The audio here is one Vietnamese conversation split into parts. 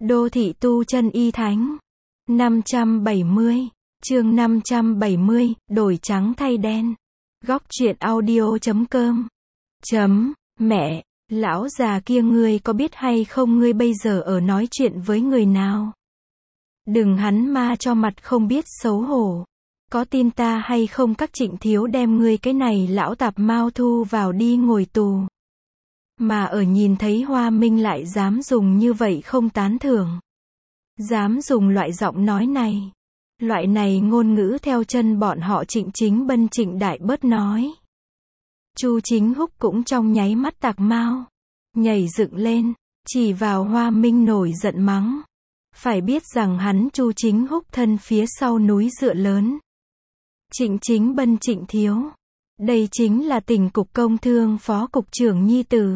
Đô thị tu chân y thánh. 570, chương 570, đổi trắng thay đen. Góc truyện audio.com. Mẹ, lão già kia ngươi có biết hay không ngươi bây giờ ở nói chuyện với người nào? Đừng hắn ma cho mặt không biết xấu hổ. Có tin ta hay không các trịnh thiếu đem ngươi cái này lão tạp mao thu vào đi ngồi tù. Mà ở nhìn thấy Hoa Minh lại dám dùng như vậy không tán thưởng. Dám dùng loại giọng nói này. Loại này ngôn ngữ theo chân bọn họ Trịnh Chính Bân Trịnh Đại Bớt nói. Chu Chính Húc cũng trong nháy mắt tạc mau. Nhảy dựng lên, chỉ vào Hoa Minh nổi giận mắng. Phải biết rằng hắn Chu Chính Húc thân phía sau núi dựa lớn. Trịnh Chính Bân Trịnh Thiếu. Đây chính là tỉnh cục công thương phó cục trưởng nhi tử.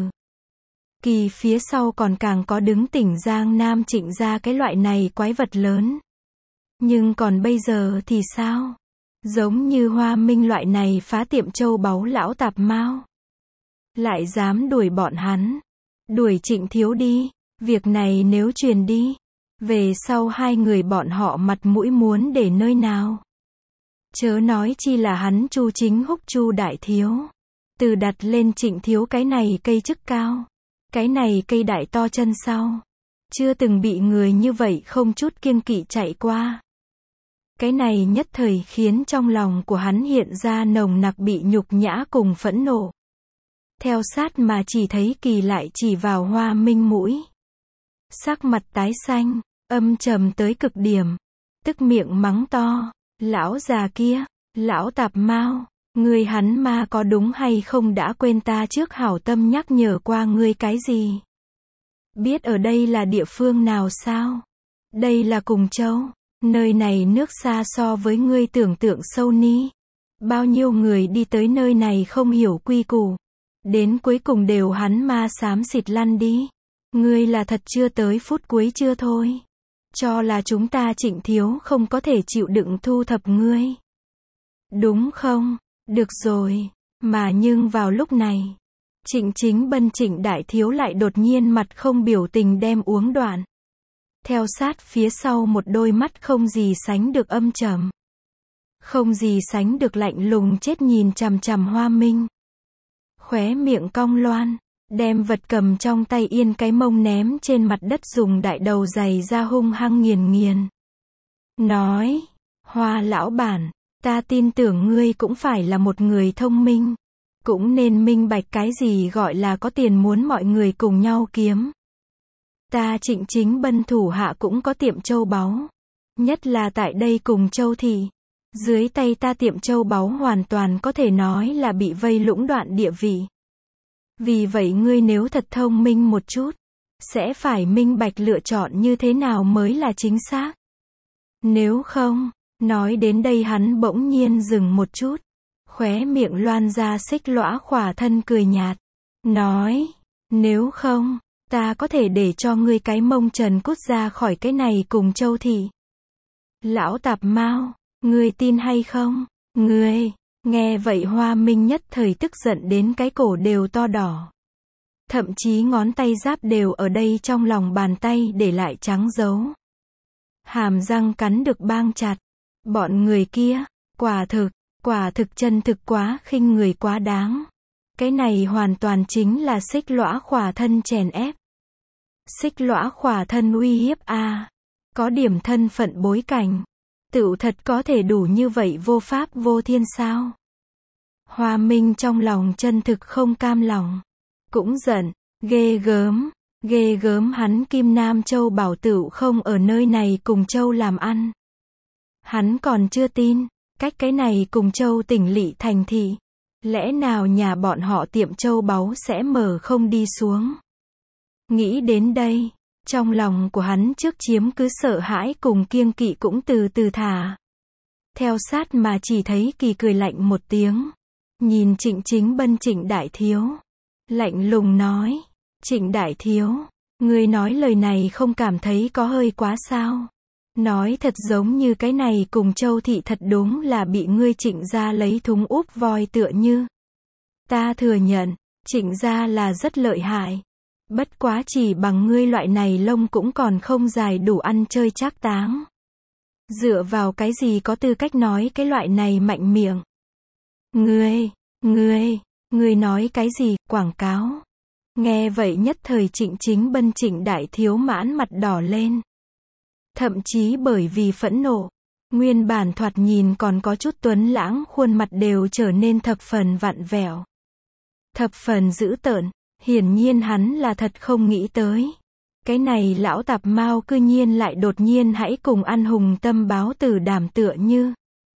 Kỳ phía sau còn càng có đứng tỉnh Giang Nam Trịnh gia cái loại này quái vật lớn. Nhưng còn bây giờ thì sao? Giống như Hoa Minh loại này phá tiệm châu báu lão tạp mao. Lại dám đuổi bọn hắn. Đuổi Trịnh Thiếu đi. Việc này nếu truyền đi. Về sau hai người bọn họ mặt mũi muốn để nơi nào? Chớ nói chi là hắn Chu Chính Húc Chu Đại Thiếu. Từ đặt lên Trịnh Thiếu cái này cây chức cao. Cái này cây đại to chân sau. Chưa từng bị người như vậy không chút kiêng kỵ chạy qua. Cái này nhất thời khiến trong lòng của hắn hiện ra nồng nặc bị nhục nhã cùng phẫn nộ. Theo sát mà chỉ thấy Kỳ lại chỉ vào Hoa Minh mũi. Sắc mặt tái xanh, âm trầm tới cực điểm. Tức miệng mắng to. Lão già kia, lão tạp mao, ngươi hắn ma có đúng hay không đã quên ta trước hảo tâm nhắc nhở qua ngươi cái gì? Biết ở đây là địa phương nào sao? Đây là Cùng Châu, nơi này nước xa so với ngươi tưởng tượng sâu ni. Bao nhiêu người đi tới nơi này không hiểu quy củ. Đến cuối cùng đều hắn ma xám xịt lăn đi. Ngươi là thật chưa tới phút cuối chưa thôi. Cho là chúng ta Trịnh Thiếu không có thể chịu đựng thu thập ngươi. Đúng không? Được rồi. Mà nhưng vào lúc này, Trịnh Chính Bân Trịnh Đại Thiếu lại đột nhiên mặt không biểu tình đem uống đoạn. Theo sát phía sau một đôi mắt không gì sánh được âm trầm. Không gì sánh được lạnh lùng chết nhìn chằm chằm Hoa Minh. Khóe miệng cong loan. Đem vật cầm trong tay yên cái mông ném trên mặt đất dùng đại đầu giày ra hung hăng nghiền nghiền. Nói, Hoa lão bản, ta tin tưởng ngươi cũng phải là một người thông minh. Cũng nên minh bạch cái gì gọi là có tiền muốn mọi người cùng nhau kiếm. Ta Trịnh Chính Bân thủ hạ cũng có tiệm châu báu. Nhất là tại đây Cùng Châu thị. Dưới tay ta tiệm châu báu hoàn toàn có thể nói là bị vây lũng đoạn địa vị. Vì vậy ngươi nếu thật thông minh một chút, sẽ phải minh bạch lựa chọn như thế nào mới là chính xác. Nếu không, nói đến đây hắn bỗng nhiên dừng một chút. Khóe miệng loan ra xích lõa khỏa thân cười nhạt. Nói, nếu không, ta có thể để cho ngươi cái mông trần cút ra khỏi cái này Cùng Châu thị. Lão tạp mao, ngươi tin hay không? Ngươi... Nghe vậy Hoa Minh nhất thời tức giận đến cái cổ đều to đỏ. Thậm chí ngón tay giáp đều ở đây trong lòng bàn tay để lại trắng dấu. Hàm răng cắn được bang chặt. Bọn người kia, quả thực chân thực quá khinh người quá đáng. Cái này hoàn toàn chính là xích lõa khỏa thân chèn ép. Xích lõa khỏa thân uy hiếp a. Có điểm thân phận bối cảnh. Tựu thật có thể đủ như vậy vô pháp vô thiên sao? Hoa Minh trong lòng chân thực không cam lòng. Cũng giận, ghê gớm hắn Kim Nam Châu bảo tựu không ở nơi này Cùng Châu làm ăn. Hắn còn chưa tin, cách cái này Cùng Châu tỉnh lỵ thành thị. Lẽ nào nhà bọn họ tiệm châu báu sẽ mở không đi xuống? Nghĩ đến đây. Trong lòng của hắn trước chiếm cứ sợ hãi cùng kiêng kỵ cũng từ từ thả. Theo sát mà chỉ thấy Kỳ cười lạnh một tiếng. Nhìn Trịnh Chính Bân Trịnh Đại Thiếu. Lạnh lùng nói. Trịnh Đại Thiếu, ngươi nói lời này không cảm thấy có hơi quá sao? Nói thật giống như cái này Cùng Châu thị thật đúng là bị ngươi Trịnh gia lấy thúng úp voi tựa như. Ta thừa nhận, Trịnh gia là rất lợi hại. Bất quá chỉ bằng ngươi loại này lông cũng còn không dài đủ ăn chơi trác táng. Dựa vào cái gì có tư cách nói cái loại này mạnh miệng? Ngươi nói cái gì, quảng cáo? Nghe vậy nhất thời Trịnh Chính Bân Trịnh đại thiếu mãn mặt đỏ lên. Thậm chí bởi vì phẫn nộ, nguyên bản thoạt nhìn còn có chút tuấn lãng khuôn mặt đều trở nên thập phần vặn vẹo. Thập phần dữ tợn, hiển nhiên hắn là thật không nghĩ tới. Cái này lão tạp mao cư nhiên lại đột nhiên hãy cùng ăn hùng tâm báo tử đảm tựa như.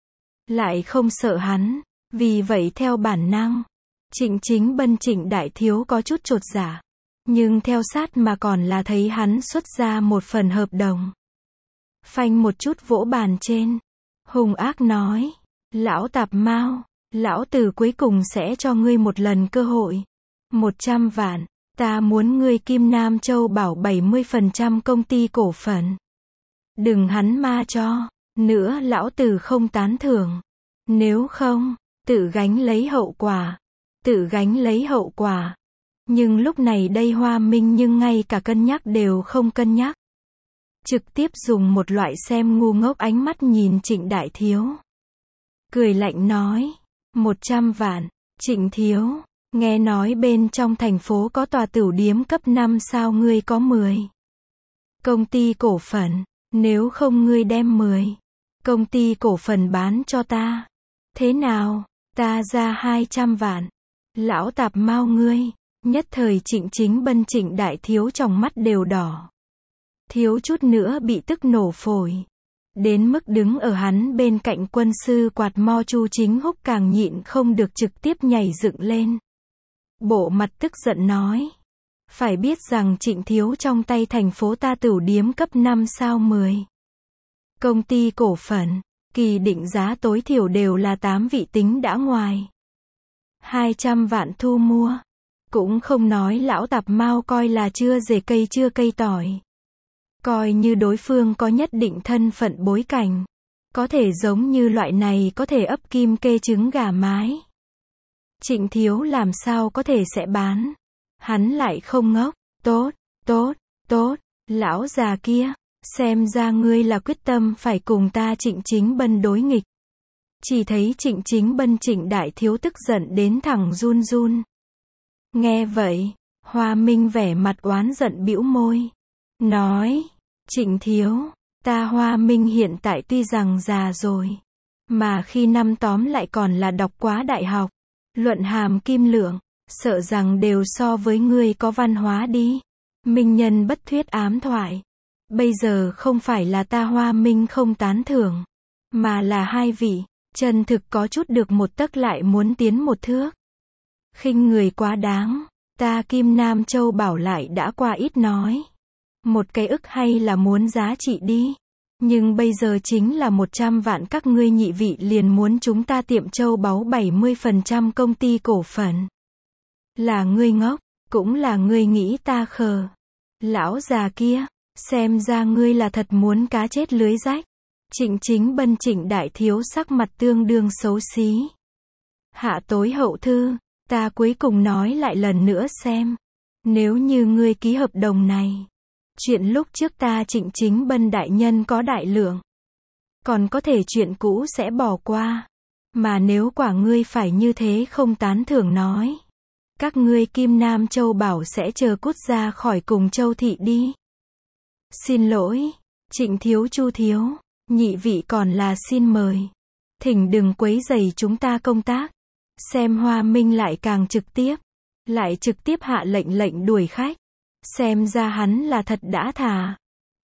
Lại không sợ hắn, vì vậy theo bản năng, Trịnh Chính Bân Trịnh đại thiếu có chút chột dạ. Nhưng theo sát mà còn là thấy hắn xuất ra một phần hợp đồng. Phanh một chút vỗ bàn trên. Hung ác nói. Lão tạp mao, lão tử cuối cùng sẽ cho ngươi một lần cơ hội. 100 vạn. Ta muốn ngươi Kim Nam Châu bảo 70% công ty cổ phần. Đừng hắn ma cho. Nữa lão tử không tán thưởng. Nếu không, tự gánh lấy hậu quả. Tự gánh lấy hậu quả. Nhưng lúc này đây Hoa Minh nhưng ngay cả cân nhắc đều không cân nhắc. Trực tiếp dùng một loại xem ngu ngốc ánh mắt nhìn Trịnh đại thiếu. Cười lạnh nói. 100 vạn. Trịnh thiếu. Nghe nói bên trong thành phố có tòa tửu điếm cấp 5 sao ngươi có 10 công ty cổ phần. Nếu không ngươi đem 10 công ty cổ phần bán cho ta. Thế nào? Ta ra 200 vạn. Lão tạp mao ngươi. Nhất thời Trịnh Chính Bân Trịnh đại thiếu trong mắt đều đỏ. Thiếu chút nữa bị tức nổ phổi. Đến mức đứng ở hắn bên cạnh quân sư quạt mo Chu Chính Húc càng nhịn không được trực tiếp nhảy dựng lên. Bộ mặt tức giận nói. Phải biết rằng Trịnh thiếu trong tay thành phố ta tửu điếm cấp 5 sao 10 công ty cổ phần, kỳ định giá tối thiểu đều là 8 vị tính đã ngoài. 200 vạn thu mua. Cũng không nói lão tạp mao coi là chưa rể cây chưa cây tỏi. Coi như đối phương có nhất định thân phận bối cảnh. Có thể giống như loại này có thể ấp kim kê trứng gà mái. Trịnh thiếu làm sao có thể sẽ bán. Hắn lại không ngốc. Tốt. Lão già kia. Xem ra ngươi là quyết tâm phải cùng ta Trịnh Chính Bân đối nghịch. Chỉ thấy Trịnh Chính Bân Trịnh đại thiếu tức giận đến thẳng run run. Nghe vậy, Hoa Minh vẻ mặt oán giận bĩu môi. Nói, Trịnh thiếu, ta Hoa Minh hiện tại tuy rằng già rồi. Mà khi năm tóm lại còn là đọc quá đại học. Luận hàm kim lượng, sợ rằng đều so với ngươi có văn hóa đi. Minh nhân bất thuyết ám thoại. Bây giờ không phải là ta Hoa Minh không tán thưởng. Mà là hai vị, chân thực có chút được một tấc lại muốn tiến một thước. Khinh người quá đáng, ta Kim Nam Châu bảo lại đã qua ít nói. Một cái ức hay là muốn giá trị đi. Nhưng bây giờ chính là 100 vạn các ngươi nhị vị liền muốn chúng ta Tiệm Châu báu 70% công ty cổ phần. Là ngươi ngốc, cũng là ngươi nghĩ ta khờ. Lão già kia, xem ra ngươi là thật muốn cá chết lưới rách. Trịnh Chính Bân Trịnh đại thiếu sắc mặt tương đương xấu xí. Hạ tối hậu thư, ta cuối cùng nói lại lần nữa xem. Nếu như ngươi ký hợp đồng này, chuyện lúc trước ta Trịnh Chính Bân đại nhân có đại lượng. Còn có thể chuyện cũ sẽ bỏ qua. Mà nếu quả ngươi phải như thế không tán thưởng nói. Các ngươi Kim Nam Châu bảo sẽ chờ cút ra khỏi cùng Châu Thị đi. Xin lỗi, Trịnh thiếu Chu thiếu, nhị vị còn là xin mời. Thỉnh đừng quấy rầy chúng ta công tác. Xem Hoa Minh lại càng trực tiếp. Lại trực tiếp hạ lệnh đuổi khách. Xem ra hắn là thật đã thà.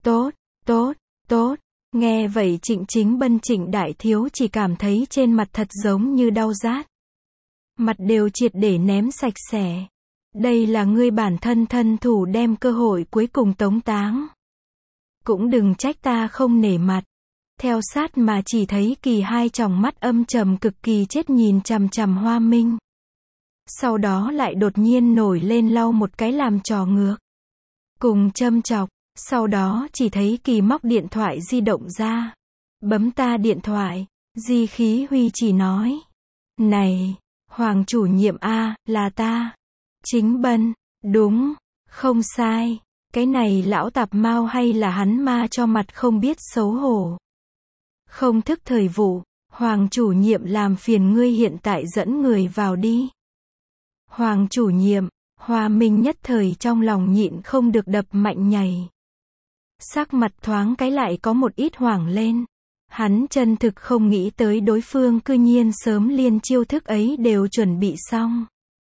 Tốt. Nghe vậy Trịnh Chính Bân Trịnh đại thiếu chỉ cảm thấy trên mặt thật giống như đau rát. Mặt đều triệt để ném sạch sẽ. Đây là ngươi bản thân thân thủ đem cơ hội cuối cùng tống táng. Cũng đừng trách ta không nể mặt. Theo sát mà chỉ thấy Kỳ hai tròng mắt âm trầm cực kỳ chết nhìn chằm chằm Hoa Minh. Sau đó lại đột nhiên nổi lên lau một cái làm trò ngược. Cùng châm chọc, sau đó chỉ thấy Kỳ móc điện thoại di động ra. Bấm ta điện thoại, Di Khí Huy chỉ nói. Này, Hoàng chủ nhiệm A, là ta. Chính Bân, đúng, Không sai, cái này lão tạp mao hay là hắn ma cho mặt không biết xấu hổ. Không thức thời vụ, Hoàng chủ nhiệm làm phiền ngươi hiện tại dẫn người vào đi. Hoàng chủ nhiệm, Hoa Minh nhất thời trong lòng nhịn không được đập mạnh nhảy. Sắc mặt thoáng cái lại có một ít hoảng lên. Hắn chân thực không nghĩ tới đối phương cư nhiên sớm liên chiêu thức ấy đều chuẩn bị xong.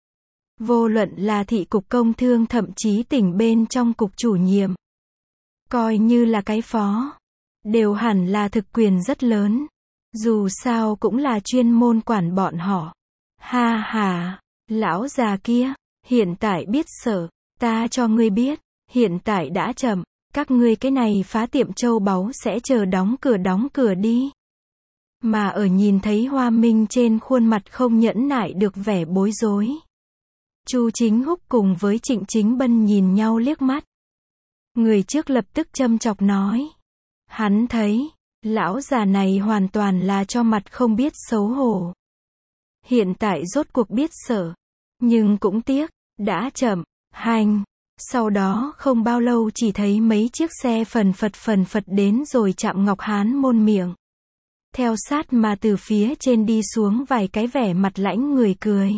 Vô luận là thị cục công thương thậm chí tỉnh bên trong cục chủ nhiệm. Coi như là cái phó. Đều hẳn là thực quyền rất lớn. Dù sao cũng là chuyên môn quản bọn họ. Ha ha, lão già kia, hiện tại biết sợ, ta cho ngươi biết, hiện tại đã chậm, các ngươi cái này phá tiệm châu báu sẽ chờ đóng cửa đi. Mà ở nhìn thấy Hoa Minh trên khuôn mặt không nhẫn nại được vẻ bối rối. Chu Chính Húc cùng với Trịnh Chính Bân nhìn nhau liếc mắt. Người trước lập tức châm chọc nói. Hắn thấy, lão già này hoàn toàn là cho mặt không biết xấu hổ. Hiện tại rốt cuộc biết sợ. Nhưng cũng tiếc, đã chậm, hành. Sau đó không bao lâu chỉ thấy mấy chiếc xe phần phật đến rồi chạm Ngọc Hán môn miệng. Theo sát mà từ phía trên đi xuống vài cái vẻ mặt lãnh người cười.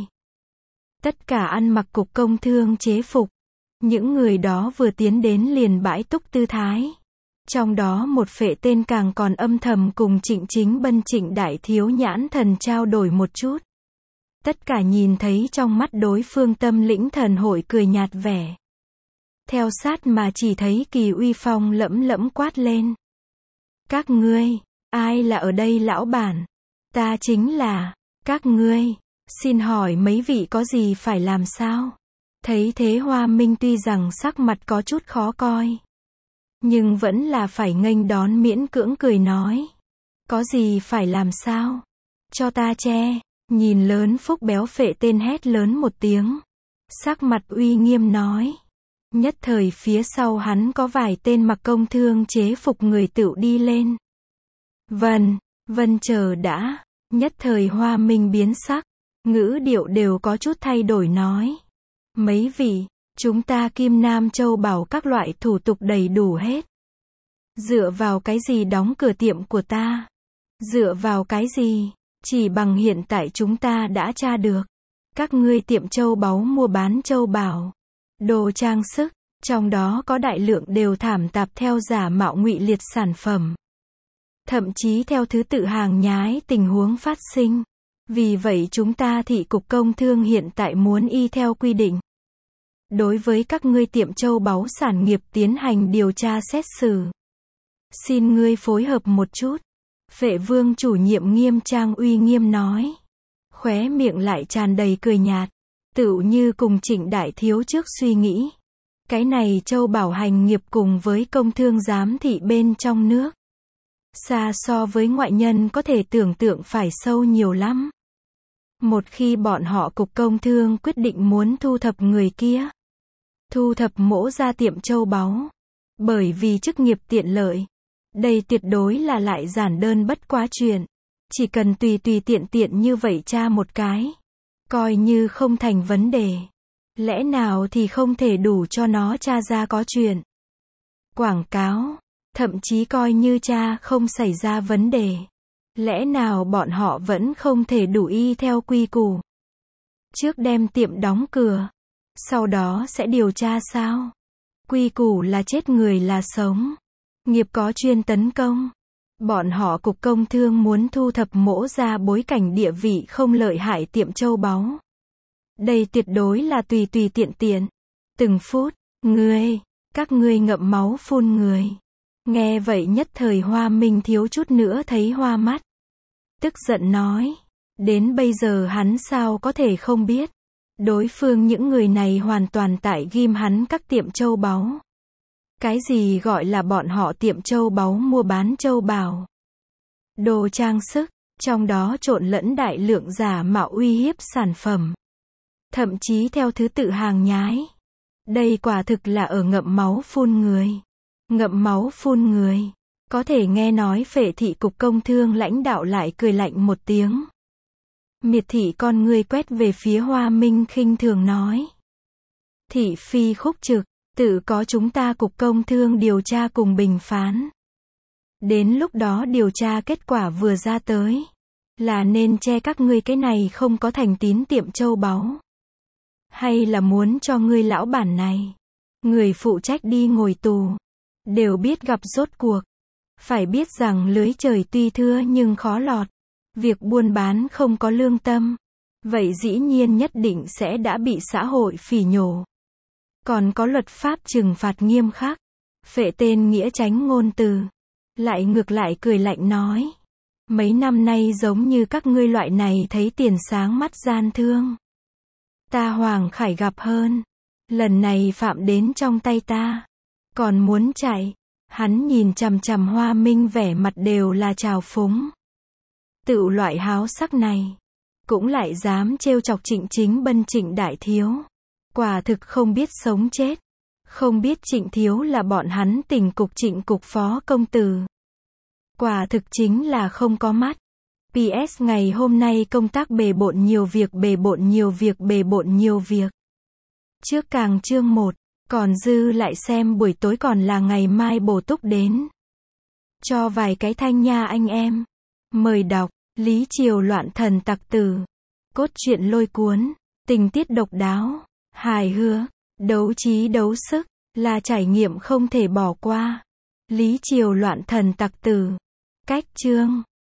Tất cả ăn mặc cục công thương chế phục. Những người đó vừa tiến đến liền bãi túc tư thái. Trong đó một phệ tên càng còn âm thầm cùng Trịnh Chính Bân Trịnh đại thiếu nhãn thần trao đổi một chút. Tất cả nhìn thấy trong mắt đối phương tâm lĩnh thần hội cười nhạt vẻ. Theo sát mà chỉ thấy Kỳ Uy Phong lẫm lẫm quát lên. Các ngươi, ai là ở đây lão bản? Ta chính là, các ngươi, xin hỏi mấy vị có gì phải làm sao? Thấy thế Hoa Minh tuy rằng sắc mặt có chút khó coi. Nhưng vẫn là phải nghênh đón miễn cưỡng cười nói. Có gì phải làm sao? Cho ta che. Nhìn lớn phúc béo phệ tên hét lớn một tiếng. Sắc mặt uy nghiêm nói. Nhất thời phía sau hắn có vài tên mặc công thương chế phục người tựu đi lên. Vân chờ đã. Nhất thời Hoa Minh biến sắc. Ngữ điệu đều có chút thay đổi nói. Mấy vị, chúng ta Kim Nam Châu bảo các loại thủ tục đầy đủ hết. Dựa vào cái gì đóng cửa tiệm của ta? Dựa vào cái gì? Chỉ bằng hiện tại chúng ta đã tra được. Các ngươi tiệm châu báu mua bán châu bảo, đồ trang sức, trong đó có đại lượng đều thảm tạp theo giả mạo ngụy liệt sản phẩm. Thậm chí theo thứ tự hàng nhái tình huống phát sinh. Vì vậy chúng ta thị cục công thương hiện tại muốn y theo quy định. Đối với các ngươi tiệm châu báu sản nghiệp tiến hành điều tra xét xử. Xin ngươi phối hợp một chút. Phệ Vương chủ nhiệm nghiêm trang uy nghiêm nói. Khóe miệng lại tràn đầy cười nhạt. Tựu như cùng Trịnh đại thiếu trước suy nghĩ. Cái này châu bảo hành nghiệp cùng với công thương giám thị bên trong nước. Xa so với ngoại nhân có thể tưởng tượng phải sâu nhiều lắm. Một khi bọn họ cục công thương quyết định muốn thu thập người kia. Thu thập mỗ ra tiệm châu báu. Bởi vì chức nghiệp tiện lợi. Đây tuyệt đối là lại giản đơn bất quá chuyện. Chỉ cần tùy tiện như vậy tra một cái. Coi như không thành vấn đề. Lẽ nào thì không thể đủ cho nó tra ra có chuyện. Quảng cáo. Thậm chí coi như tra không xảy ra vấn đề. Lẽ nào bọn họ vẫn không thể đủ y theo quy củ. Trước đem tiệm đóng cửa. Sau đó sẽ điều tra sao? Quy củ là chết người là sống. Nghiệp có chuyên tấn công. Bọn họ cục công thương muốn thu thập mỗ ra bối cảnh địa vị không lợi hại tiệm châu báu. Đây tuyệt đối là tùy tiện. Từng phút, các ngươi ngậm máu phun người. Nghe vậy nhất thời Hoa Minh thiếu chút nữa thấy hoa mắt. Tức giận nói. Đến bây giờ hắn sao có thể không biết. Đối phương những người này hoàn toàn tại ghim hắn các tiệm châu báu. Cái gì gọi là bọn họ tiệm châu báu mua bán châu bào. Đồ trang sức, trong đó trộn lẫn đại lượng giả mạo uy hiếp sản phẩm. Thậm chí theo thứ tự hàng nhái. Đây quả thực là ở ngậm máu phun người. Ngậm máu phun người. Có thể nghe nói Phệ thị cục công thương lãnh đạo lại cười lạnh một tiếng. Miệt thị con ngươi quét về phía Hoa Minh khinh thường nói. Thị phi khúc trực, Tự có chúng ta cục công thương điều tra cùng bình phán. Đến lúc đó điều tra kết quả vừa ra tới, là nên che các ngươi cái này không có thành tín tiệm châu báu. Hay là muốn cho ngươi lão bản này, người phụ trách đi ngồi tù. Đều biết gặp rốt cuộc. Phải biết rằng lưới trời tuy thưa nhưng khó lọt. Việc buôn bán không có lương tâm. Vậy dĩ nhiên nhất định sẽ đã bị xã hội phỉ nhổ. Còn có luật pháp trừng phạt nghiêm khắc. Phệ tên nghĩa tránh ngôn từ. Lại ngược lại cười lạnh nói. Mấy năm nay giống như các ngươi loại này thấy tiền sáng mắt gian thương. Ta Hoàng Khải gặp hơn. Lần này phạm đến trong tay ta. Còn muốn chạy. Hắn nhìn chằm chằm Hoa Minh vẻ mặt đều là trào phúng. Tự loại háo sắc này. Cũng lại dám trêu chọc Trịnh Chính Bân Trịnh đại thiếu. Quả thực không biết sống chết. Không biết Trịnh thiếu là bọn hắn Tỉnh cục Trịnh cục phó công tử. Quả thực chính là không có mắt. PS ngày hôm nay công tác bề bộn nhiều việc bề bộn nhiều việc bề bộn nhiều việc. Trước càng chương 1, còn dư lại xem buổi tối còn là ngày mai bổ túc đến. Cho vài cái thanh nha anh em. Mời đọc, Lý Triều loạn thần tặc tử. Cốt truyện lôi cuốn, tình tiết độc đáo, hài hước, đấu trí đấu sức, là trải nghiệm không thể bỏ qua. Lý Triều loạn thần tặc tử. Cách chương